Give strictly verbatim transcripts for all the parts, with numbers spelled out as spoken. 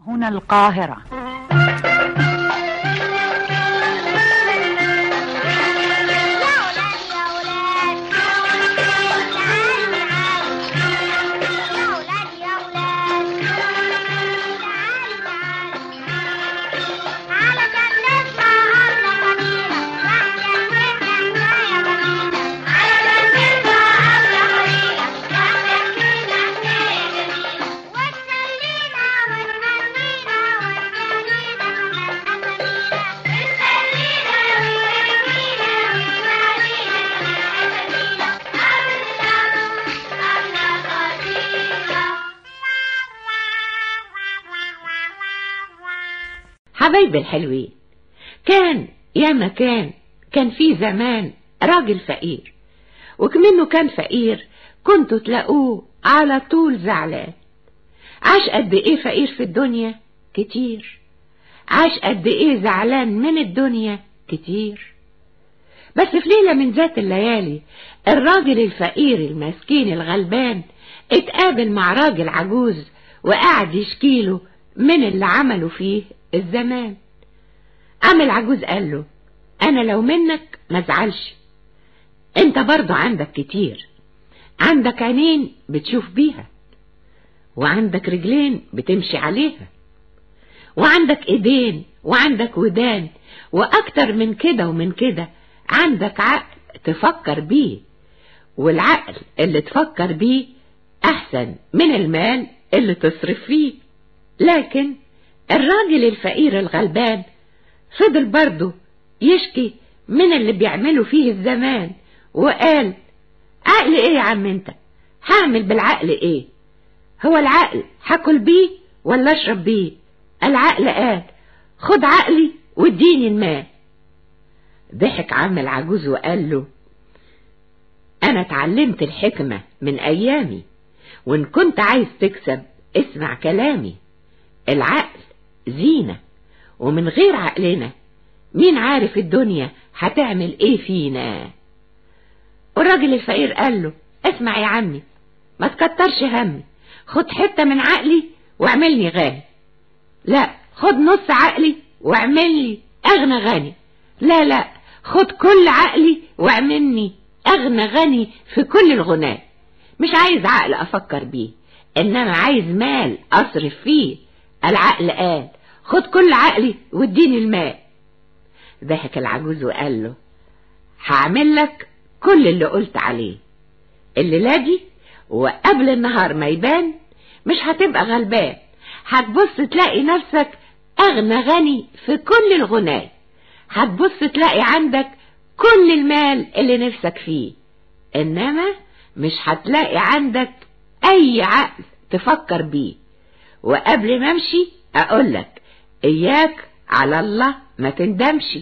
هنا القاهرة. حبايب الحلوين، كان يا مكان كان في زمان راجل فقير، وكمنه كان فقير كنتوا تلاقوه على طول زعلان. عاش قد ايه فقير في الدنيا؟ كتير. عاش قد ايه زعلان من الدنيا؟ كتير. بس في ليلة من ذات الليالي الراجل الفقير المسكين الغلبان اتقابل مع راجل عجوز وقعد يشكيله من اللي عمله فيه الزمان. قام العجوز قال له: انا لو منك ما ازعلش، انت برضو عندك كتير، عندك عينين بتشوف بيها، وعندك رجلين بتمشي عليها، وعندك ايدين، وعندك ودان، واكتر من كده ومن كده عندك عقل تفكر بيه، والعقل اللي تفكر بيه احسن من المال اللي تصرف فيه. لكن الراجل الفقير الغلبان فضل برضه يشكي من اللي بيعملوا فيه الزمان، وقال: عقل ايه يا عم انت؟ هعمل بالعقل ايه؟ هو العقل هاكل بيه ولا اشرب بيه؟ العقل قال: خد عقلي واديني المال. ضحك عم العجوز وقال له: انا اتعلمت الحكمة من ايامي، وان كنت عايز تكسب اسمع كلامي. العقل زينة، ومن غير عقلنا مين عارف الدنيا هتعمل ايه فينا. والراجل الفقير قال له: اسمع يا عمي، ما تكترش همي، خد حتة من عقلي واعملني غني. لا، خد نص عقلي واعملني اغنى غني. لا لا، خد كل عقلي واعملني اغنى غني في كل الغناء. مش عايز عقل افكر بيه، انما عايز مال اصرف فيه. العقل قال: خد كل عقلي واديني المال. ضحك العجوز وقال له: هعمل لك كل اللي قلت عليه. الليلة دي وقبل النهار ما يبان مش هتبقى غلبان، هتبص تلاقي نفسك اغنى غني في كل الغناء، هتبص تلاقي عندك كل المال اللي نفسك فيه، انما مش هتلاقي عندك اي عقل تفكر بيه. وقبل ما امشي اقولك: اياك على الله ما تندمش.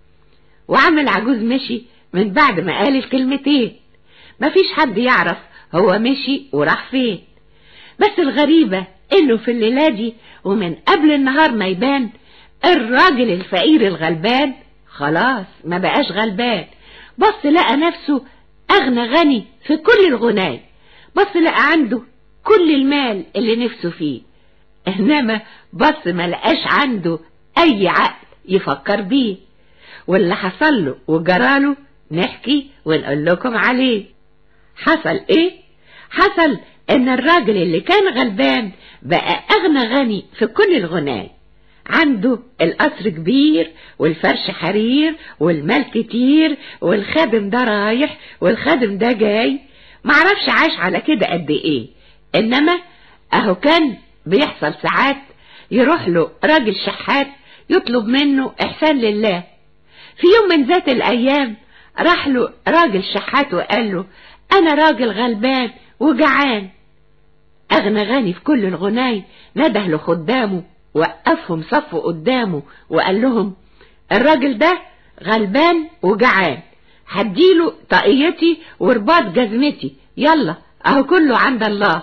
وعم العجوز مشي من بعد ما قال الكلمتين. مفيش حد يعرف هو مشي وراح فين، بس الغريبة انه في الليلة دي ومن قبل النهار ما يبان الراجل الفقير الغلبان خلاص ما بقاش غلبان. بص لقى نفسه اغنى غني في كل الغناء، بص لقى عنده كل المال اللي نفسه فيه، انما بص ما لقاش عنده اي عقل يفكر بيه. واللي حصل له وجراله نحكي ونقول لكم عليه. حصل ايه؟ حصل ان الراجل اللي كان غلبان بقى اغنى غني في كل الغناء، عنده القصر كبير والفرش حرير والمال كتير والخادم ده رايح والخادم ده جاي. معرفش عاش على كده قد ايه، انما اهو كان بيحصل ساعات يروح له راجل شحات يطلب منه احسان لله. في يوم من ذات الايام راح له راجل شحات وقال له: انا راجل غلبان وجعان. اغنى غني في كل الغناي نده له خدامه وقفهم صفوا قدامه وقال لهم: الراجل ده غلبان وجعان، هديله طاقيتي ورباط جزمتي، يلا اهو كله عند الله.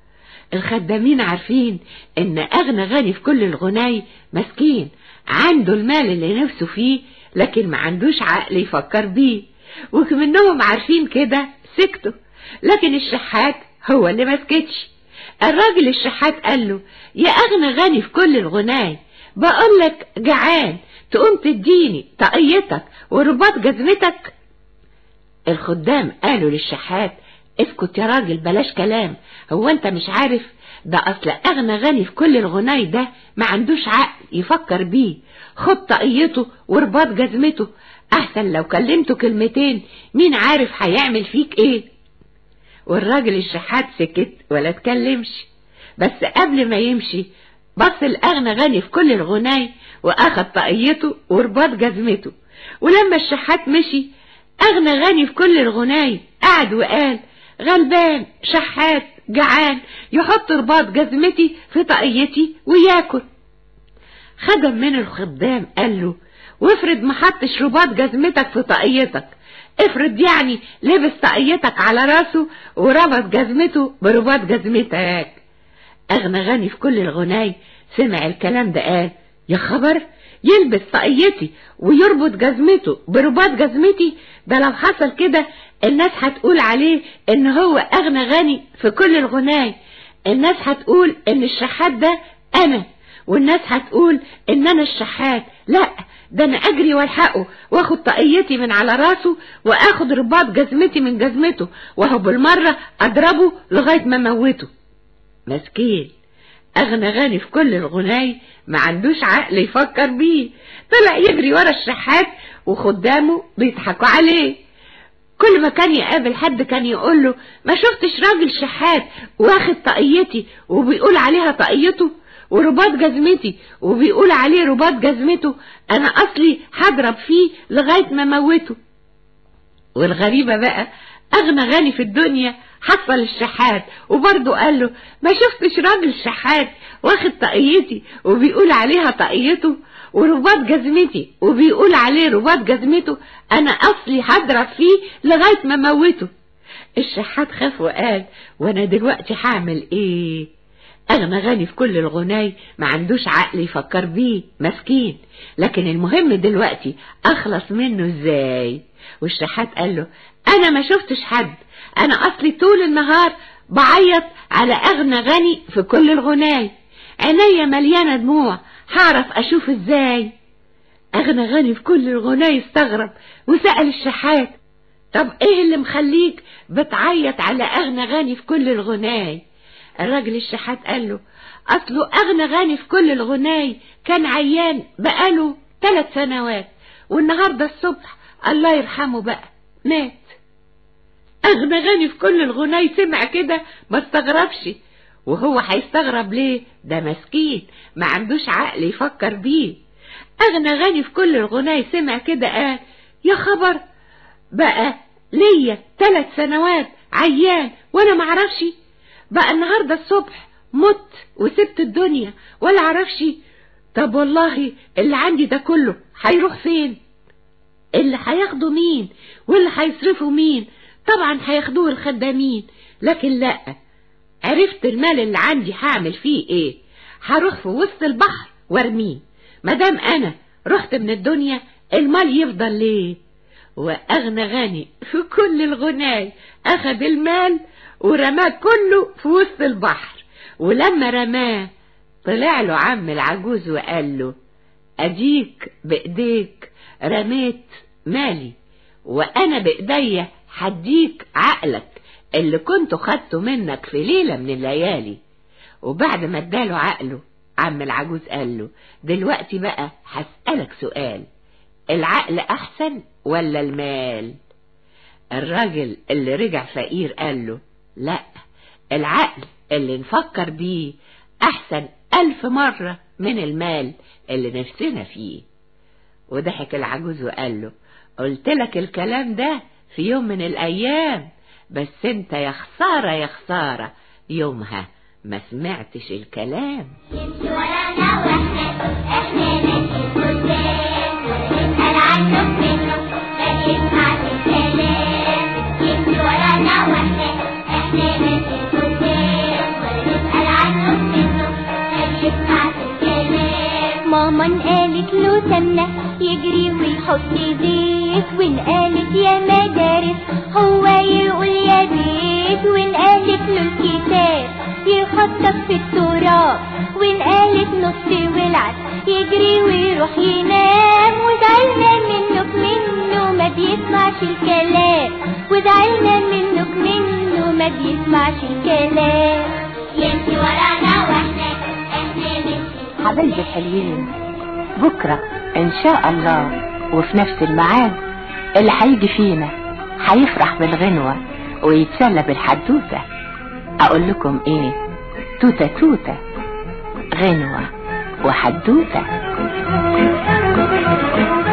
الخدامين عارفين ان اغنى غني في كل الغناي مسكين عنده المال اللي نفسه فيه، لكن ما عندوش عقل يفكر بيه، وكمنهم عارفين كده سكتوا. لكن الشحات هو اللي مسكتش، الراجل الشحات قال له: يا أغنى غني في كل الغناي، بقولك جعان تقوم تديني طاقيتك ورباط جزمتك؟ الخدام قالوا للشحات: اسكت يا راجل، بلاش كلام، هو انت مش عارف ده اصل اغنى غني في كل الغناي ده ما عندوش عقل يفكر بيه، خد طاقيته ورباط جزمته، احسن لو كلمته كلمتين مين عارف هيعمل فيك ايه. والراجل الشحات سكت ولا اتكلمش، بس قبل ما يمشي بص الاغنى غني في كل الغناي واخد طاقيته ورباط جزمته. ولما الشحات مشي اغنى غني في كل الغناي قعد وقال: غلبان شحات جعان يحط رباط جزمتي في طاقيتي وياكل. خدم من الخدام قال له: وافرض ما حطش رباط جزمتك في طاقيتك، افرض يعني لبس طاقيتك على راسه وربط جزمته برباط جزمتك. اغنى غني في كل الغناي سمع الكلام ده قال: يا خبر، يلبس طاقيتي ويربط جزمته برباط جزمتي؟ ده لو حصل كده الناس هتقول عليه ان هو اغنى غني في كل الغناي، الناس هتقول ان الشحات ده انا، والناس هتقول ان انا الشحات. لا، ده انا اجري والحقه واخد طاقيتي من على راسه واخد رباط جزمتي من جزمته، وهو بالمره اضربه لغايه ما موته. مسكين اغنى غني في كل الغناي ما عندوش عقل يفكر بيه، طلع يجري ورا الشحات وخدامه بيضحكوا عليه. كل ما كان يقابل حد كان يقول له: ما شفتش راجل شحات واخد طاقيتي وبيقول عليها طاقيته ورباط جزمتي وبيقول عليه رباط جزمته؟ انا اصلي هضرب فيه لغايه ما موته. والغريبه بقى اغنى غني في الدنيا حصل الشحات وبرضه قال له: ما شفتش راجل شحات واخد طاقيتي وبيقول عليها طاقيته ورباط جزمتي وبيقول عليه رباط جزمته، انا اصلي هضرب فيه لغايه ما موته. الشحات خاف وقال: وانا دلوقتي هعمل ايه؟ اغنى غني في كل الغناي ما عندوش عقل يفكر بيه، مسكين، لكن المهم دلوقتي اخلص منه ازاي؟ والشحات قال له: انا ما شفتش حد، انا اصلي طول النهار بعيط على اغنى غني في كل الغناي، عينيا مليانه دموع، هعرف اشوف ازاي؟ اغنى غني في كل الغناي استغرب وسأل الشحات: طب ايه اللي مخليك بتعيط على اغنى غني في كل الغناي؟ الراجل الشحات قال له: اصله اغنى غني في كل الغناي كان عيان بقاله ثلاث سنوات، والنهارده الصبح الله يرحمه بقى مات. اغنى غني في كل الغناي سمع كده ما استغربش، وهو هيستغرب ليه؟ ده مسكين ما عندوش عقل يفكر بيه. اغنى غني في كل الغناي سمع كده قال: يا خبر، بقى ليا ثلاث سنوات عيان وانا ما اعرفش؟ بقى النهارده الصبح مت وسبت الدنيا ولا اعرفش؟ طب والله اللي عندي ده كله هيروح فين؟ اللي هياخده مين؟ واللي هيصرفه مين؟ طبعا هياخدوه الخدامين، لكن لا، عرفت المال اللي عندي هعمل فيه ايه؟ هروح في وسط البحر وارميه، مادام انا رحت من الدنيا المال يفضل ليه؟ واغنى غني في كل الغناي اخد المال ورماه كله في وسط البحر، ولما رماه طلع له عم العجوز وقال له: اديك بايديك رميت مالي، وانا بايديا هديك عقلك اللي كنت خدته منك في ليلة من الليالي. وبعد ما اداله عقله عم العجوز قال له: دلوقتي بقى هسألك سؤال، العقل احسن ولا المال؟ الراجل اللي رجع فقير قال له: لا، العقل اللي نفكر بيه احسن الف مرة من المال اللي نفسنا فيه. وضحك العجوز وقال له: قلت لك الكلام ده في يوم من الايام، بس انت يا خسارة يا خسارة يومها ما سمعتش الكلام. يمشي ورانا واحنا احنا ماشي قدام، نسأل عنه منه ما يسمعش الكلام. يمشي ورانا واحنا احنا ماشي قدام، نسأل عنه منه ما يسمعش الكلام. ماما قالت له سمنة يجري ويحط زيت، وان قالت يا مدارس هو يقول يا بيت، وان قالت له الكتاب يخط يروح ينام، وزعلنا منك منه ما بيسمعش الكلام، وزعلنا منك منه ما بيسمعش الكلام. يمشي ورانا واحنا احنا نمشي. حبايبي الحلوين، بكرة ان شاء الله وفي نفس الميعاد اللي هيجي فينا هيفرح بالغنوة ويتسلى بالحدوتة. اقول لكم ايه؟ توتة توتة، غنوة وحدوتة.